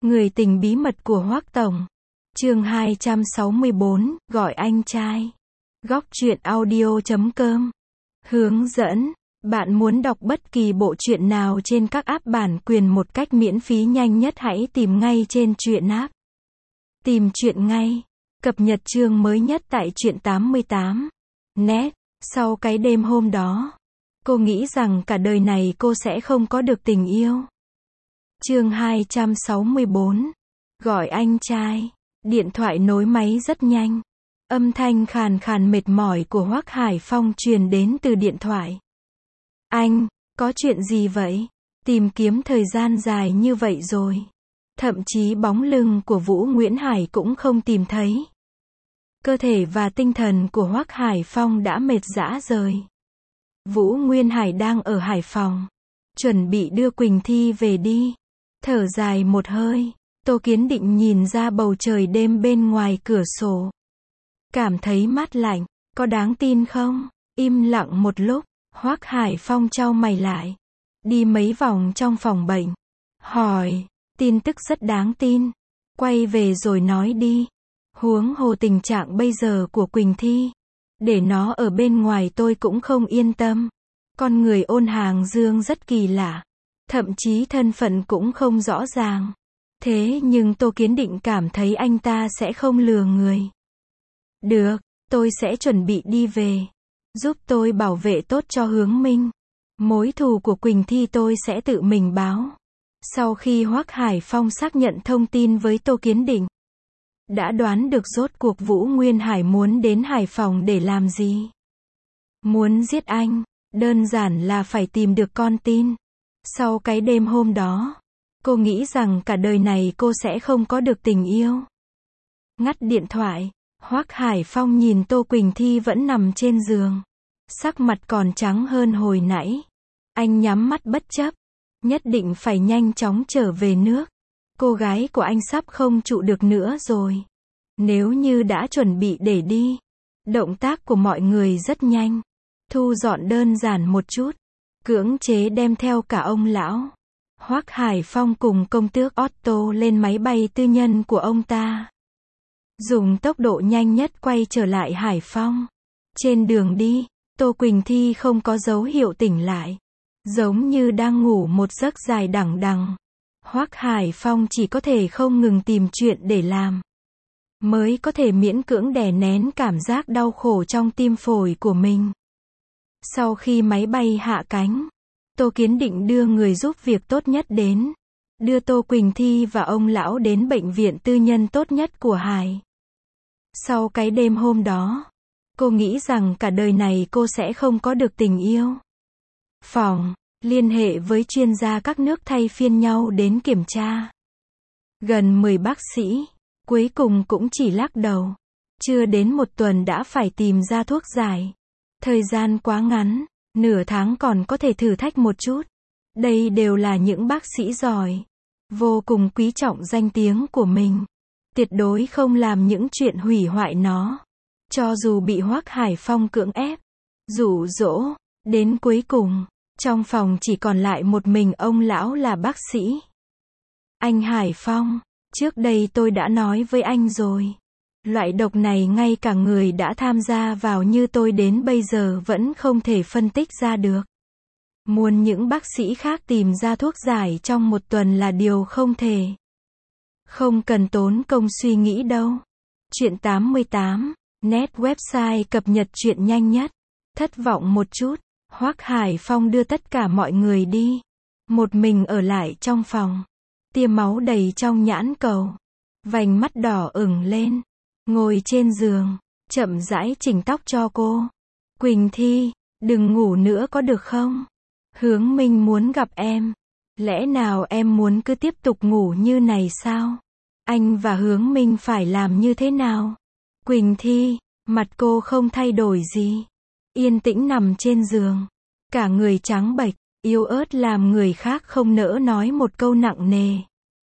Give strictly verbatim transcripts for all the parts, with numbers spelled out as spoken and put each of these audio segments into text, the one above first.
Người tình bí mật của Hoắc Tổng. Chương hai trăm sáu mươi bốn, gọi anh trai. Góc truyện audio chấm com. Hướng dẫn. Bạn muốn đọc bất kỳ bộ truyện nào trên các app bản quyền một cách miễn phí nhanh nhất, hãy tìm ngay trên truyện app. Tìm truyện ngay. Cập nhật chương mới nhất tại truyện tám mươi tám. Net. Sau cái đêm hôm đó, cô nghĩ rằng cả đời này cô sẽ không có được tình yêu. Chương hai trăm sáu mươi bốn. Gọi anh trai. Điện thoại nối máy rất nhanh. Âm thanh khàn khàn mệt mỏi của Hoắc Hải Phong truyền đến từ điện thoại. Anh, có chuyện gì vậy? Tìm kiếm thời gian dài như vậy rồi. Thậm chí bóng lưng của Vũ Nguyễn Hải cũng không tìm thấy. Cơ thể và tinh thần của Hoắc Hải Phong đã mệt rã rời. Vũ Nguyên Hải đang ở Hải Phòng, chuẩn bị đưa Quỳnh Thi về đi. Thở dài một hơi, Tô Kiến Định nhìn ra bầu trời đêm bên ngoài cửa sổ. Cảm thấy mát lạnh, có đáng tin không? Im lặng một lúc, Hoắc Hải Phong chau mày lại. Đi mấy vòng trong phòng bệnh. Hỏi, tin tức rất đáng tin. Quay về rồi nói đi. Huống hồ tình trạng bây giờ của Quỳnh Thi. Để nó ở bên ngoài tôi cũng không yên tâm. Con người Ôn Hàng Dương rất kỳ lạ. Thậm chí thân phận cũng không rõ ràng. Thế nhưng Tô Kiến Định cảm thấy anh ta sẽ không lừa người. Được, tôi sẽ chuẩn bị đi về. Giúp tôi bảo vệ tốt cho Hướng Minh. Mối thù của Quỳnh Thi tôi sẽ tự mình báo. Sau khi Hoắc Hải Phong xác nhận thông tin với Tô Kiến Định, đã đoán được rốt cuộc Vũ Nguyên Hải muốn đến Hải Phòng để làm gì. Muốn giết anh, đơn giản là phải tìm được con tin. Sau cái đêm hôm đó, cô nghĩ rằng cả đời này cô sẽ không có được tình yêu. Ngắt điện thoại, Hoắc Hải Phong nhìn Tô Quỳnh Thi vẫn nằm trên giường. Sắc mặt còn trắng hơn hồi nãy. Anh nhắm mắt bất chấp. Nhất định phải nhanh chóng trở về nước. Cô gái của anh sắp không trụ được nữa rồi. Nếu như đã chuẩn bị để đi, động tác của mọi người rất nhanh. Thu dọn đơn giản một chút. Cưỡng chế đem theo cả ông lão. Hoắc Hải Phong cùng công tước Otto lên máy bay tư nhân của ông ta. Dùng tốc độ nhanh nhất quay trở lại Hải Phòng. Trên đường đi, Tô Quỳnh Thi không có dấu hiệu tỉnh lại. Giống như đang ngủ một giấc dài đằng đằng. Hoắc Hải Phong chỉ có thể không ngừng tìm chuyện để làm. Mới có thể miễn cưỡng đè nén cảm giác đau khổ trong tim phổi của mình. Sau khi máy bay hạ cánh, Tô Kiến Định đưa người giúp việc tốt nhất đến. Đưa Tô Quỳnh Thi và ông lão đến bệnh viện tư nhân tốt nhất của Hải. Sau cái đêm hôm đó, cô nghĩ rằng cả đời này cô sẽ không có được tình yêu. Phòng, liên hệ với chuyên gia các nước thay phiên nhau đến kiểm tra. Gần mười bác sĩ, cuối cùng cũng chỉ lắc đầu. Chưa đến một tuần đã phải tìm ra thuốc giải. Thời gian quá ngắn, nửa tháng còn có thể thử thách một chút. Đây đều là những bác sĩ giỏi, vô cùng quý trọng danh tiếng của mình. Tuyệt đối không làm những chuyện hủy hoại nó. Cho dù bị Hoắc Hải Phong cưỡng ép, dụ dỗ, đến cuối cùng, trong phòng chỉ còn lại một mình ông lão là bác sĩ. Anh Hải Phong, trước đây tôi đã nói với anh rồi. Loại độc này ngay cả người đã tham gia vào như tôi đến bây giờ vẫn không thể phân tích ra được. Muốn những bác sĩ khác tìm ra thuốc giải trong một tuần là điều không thể. Không cần tốn công suy nghĩ đâu. Truyện tám mươi tám, net website cập nhật truyện nhanh nhất. Thất vọng một chút, Hoắc Hải Phong đưa tất cả mọi người đi. Một mình ở lại trong phòng. Tia máu đầy trong nhãn cầu. Vành mắt đỏ ửng lên. Ngồi trên giường, chậm rãi chỉnh tóc cho cô. Quỳnh Thi, đừng ngủ nữa có được không? Hướng Minh muốn gặp em. Lẽ nào em muốn cứ tiếp tục ngủ như này sao? Anh và Hướng Minh phải làm như thế nào? Quỳnh Thi, mặt cô không thay đổi gì. Yên tĩnh nằm trên giường. Cả người trắng bệch, yếu ớt làm người khác không nỡ nói một câu nặng nề.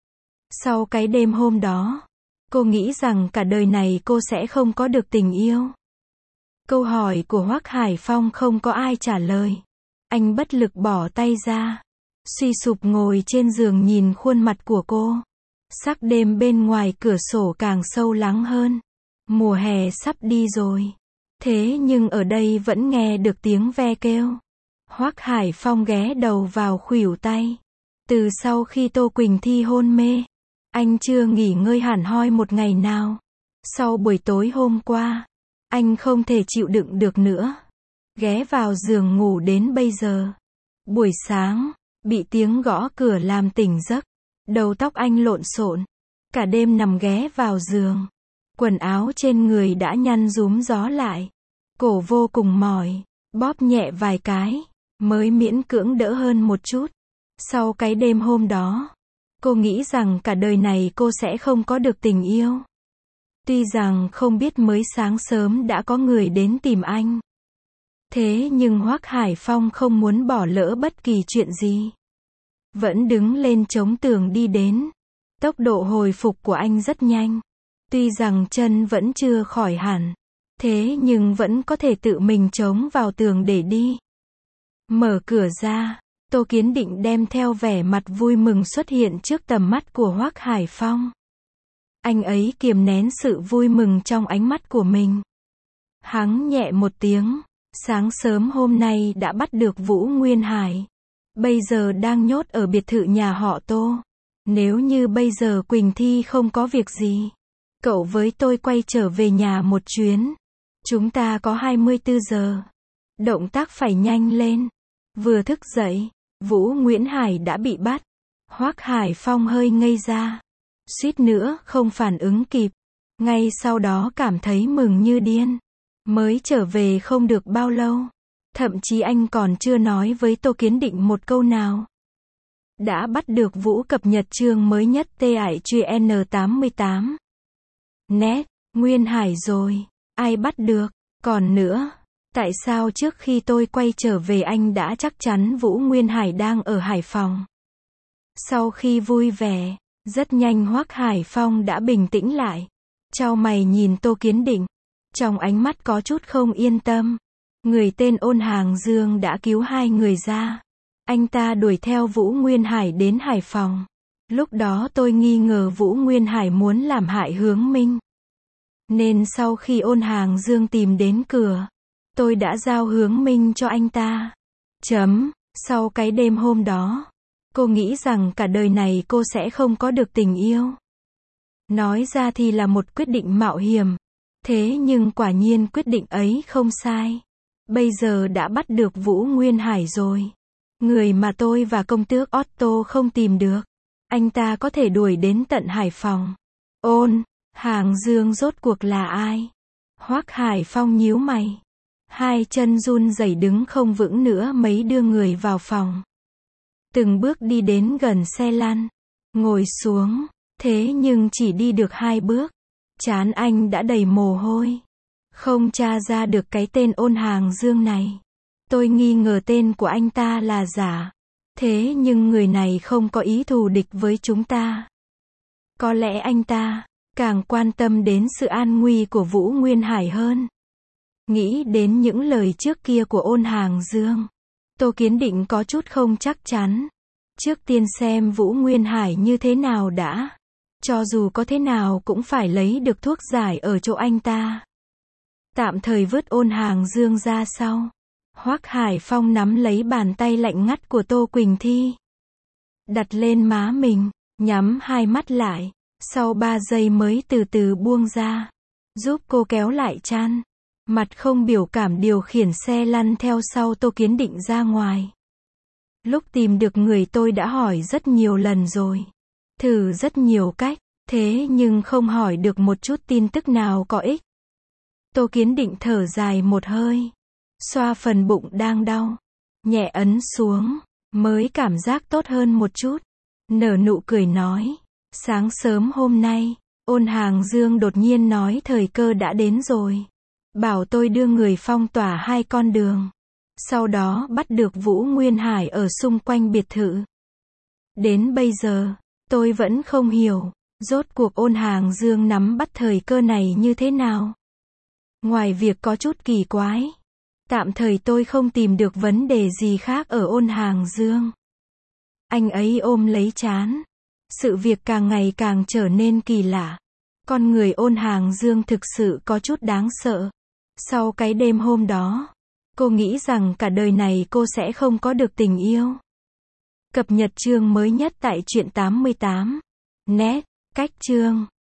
Sau cái đêm hôm đó, cô nghĩ rằng cả đời này cô sẽ không có được tình yêu. Câu hỏi của Hoắc Hải Phong không có ai trả lời. Anh bất lực bỏ tay ra. Suy sụp ngồi trên giường nhìn khuôn mặt của cô. Sắc đêm bên ngoài cửa sổ càng sâu lắng hơn. Mùa hè sắp đi rồi. Thế nhưng ở đây vẫn nghe được tiếng ve kêu. Hoắc Hải Phong ghé đầu vào khuỷu tay. Từ sau khi Tô Quỳnh Thi hôn mê, anh chưa nghỉ ngơi hẳn hoi một ngày nào. Sau buổi tối hôm qua, anh không thể chịu đựng được nữa. Ghé vào giường ngủ đến bây giờ. Buổi sáng, bị tiếng gõ cửa làm tỉnh giấc. Đầu tóc anh lộn xộn. Cả đêm nằm ghé vào giường. Quần áo trên người đã nhăn rúm gió lại. Cổ vô cùng mỏi. Bóp nhẹ vài cái, mới miễn cưỡng đỡ hơn một chút. Sau cái đêm hôm đó, cô nghĩ rằng cả đời này cô sẽ không có được tình yêu. Tuy rằng không biết mới sáng sớm đã có người đến tìm anh. Thế nhưng Hoắc Hải Phong không muốn bỏ lỡ bất kỳ chuyện gì. Vẫn đứng lên chống tường đi đến. Tốc độ hồi phục của anh rất nhanh. Tuy rằng chân vẫn chưa khỏi hẳn. Thế nhưng vẫn có thể tự mình chống vào tường để đi. Mở cửa ra, Tô Kiến Định đem theo vẻ mặt vui mừng xuất hiện trước tầm mắt của Hoắc Hải Phong. Anh ấy kiềm nén sự vui mừng trong ánh mắt của mình. Hắng nhẹ một tiếng, sáng sớm hôm nay đã bắt được Vũ Nguyên Hải. Bây giờ đang nhốt ở biệt thự nhà họ Tô. Nếu như bây giờ Quỳnh Thi không có việc gì, cậu với tôi quay trở về nhà một chuyến. Chúng ta có hai mươi tư giờ. Động tác phải nhanh lên. Vừa thức dậy, Vũ Nguyễn Hải đã bị bắt. Hoắc Hải Phong hơi ngây ra. Suýt nữa không phản ứng kịp. Ngay sau đó cảm thấy mừng như điên. Mới trở về không được bao lâu. Thậm chí anh còn chưa nói với Tô Kiến Định một câu nào. Đã bắt được Vũ cập nhật chương mới nhất tê ải truy N tám mươi tám. Nét, Nguyên Hải rồi. Ai bắt được? Còn nữa, tại sao trước khi tôi quay trở về anh đã chắc chắn Vũ Nguyên Hải đang ở Hải Phòng? Sau khi vui vẻ, rất nhanh Hoắc Hải Phong đã bình tĩnh lại. Chau mày nhìn Tô Kiến Định. Trong ánh mắt có chút không yên tâm. Người tên Ôn Hàng Dương đã cứu hai người ra. Anh ta đuổi theo Vũ Nguyên Hải đến Hải Phòng. Lúc đó tôi nghi ngờ Vũ Nguyên Hải muốn làm hại Hướng Minh. Nên sau khi Ôn Hàng Dương tìm đến cửa, tôi đã giao Hướng Minh cho anh ta. Chấm, sau cái đêm hôm đó, cô nghĩ rằng cả đời này cô sẽ không có được tình yêu. Nói ra thì là một quyết định mạo hiểm. Thế nhưng quả nhiên quyết định ấy không sai. Bây giờ đã bắt được Vũ Nguyên Hải rồi. Người mà tôi và công tước Otto không tìm được. Anh ta có thể đuổi đến tận Hải Phòng. Ôn Hàng Dương rốt cuộc là ai? Hoắc Hải Phong nhíu mày. Hai chân run rẩy đứng không vững nữa mấy đưa người vào phòng. Từng bước đi đến gần xe lăn. Ngồi xuống. Thế nhưng chỉ đi được hai bước. Trán anh đã đầy mồ hôi. Không tra ra được cái tên Ôn Hàng Dương này. Tôi nghi ngờ tên của anh ta là giả. Thế nhưng người này không có ý thù địch với chúng ta. Có lẽ anh ta càng quan tâm đến sự an nguy của Vũ Nguyên Hải hơn. Nghĩ đến những lời trước kia của Ôn Hàng Dương, Tô Kiến Định có chút không chắc chắn. Trước tiên xem Vũ Nguyên Hải như thế nào đã. Cho dù có thế nào cũng phải lấy được thuốc giải ở chỗ anh ta. Tạm thời vứt Ôn Hàng Dương ra sau. Hoắc Hải Phong nắm lấy bàn tay lạnh ngắt của Tô Quỳnh Thi. Đặt lên má mình, nhắm hai mắt lại. Sau ba giây mới từ từ buông ra. Giúp cô kéo lại chăn. Mặt không biểu cảm điều khiển xe lăn theo sau Tô Kiến Định ra ngoài. Lúc tìm được người tôi đã hỏi rất nhiều lần rồi. Thử rất nhiều cách. Thế nhưng không hỏi được một chút tin tức nào có ích. Tô Kiến Định thở dài một hơi. Xoa phần bụng đang đau. Nhẹ ấn xuống. Mới cảm giác tốt hơn một chút. Nở nụ cười nói. Sáng sớm hôm nay, Ôn Hàng Dương đột nhiên nói thời cơ đã đến rồi. Bảo tôi đưa người phong tỏa hai con đường. Sau đó bắt được Vũ Nguyên Hải ở xung quanh biệt thự. Đến bây giờ, tôi vẫn không hiểu, rốt cuộc Ôn Hàng Dương nắm bắt thời cơ này như thế nào. Ngoài việc có chút kỳ quái, tạm thời tôi không tìm được vấn đề gì khác ở Ôn Hàng Dương. Anh ấy ôm lấy trán. Sự việc càng ngày càng trở nên kỳ lạ. Con người Ôn Hàng Dương thực sự có chút đáng sợ. Sau cái đêm hôm đó, cô nghĩ rằng cả đời này cô sẽ không có được tình yêu. Cập nhật chương mới nhất tại truyện tám mươi tám net. Cách chương